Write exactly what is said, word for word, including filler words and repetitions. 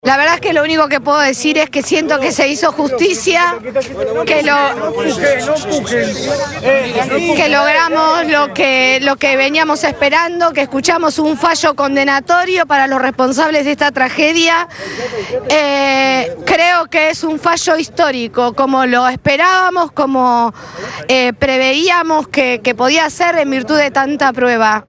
La verdad es que lo único que puedo decir es que siento que se hizo justicia, que lo que logramos lo que lo que veníamos esperando, que escuchamos un fallo condenatorio para los responsables de esta tragedia. Eh, creo que es un fallo histórico, como lo esperábamos, como eh, preveíamos que, que podía ser en virtud de tanta prueba.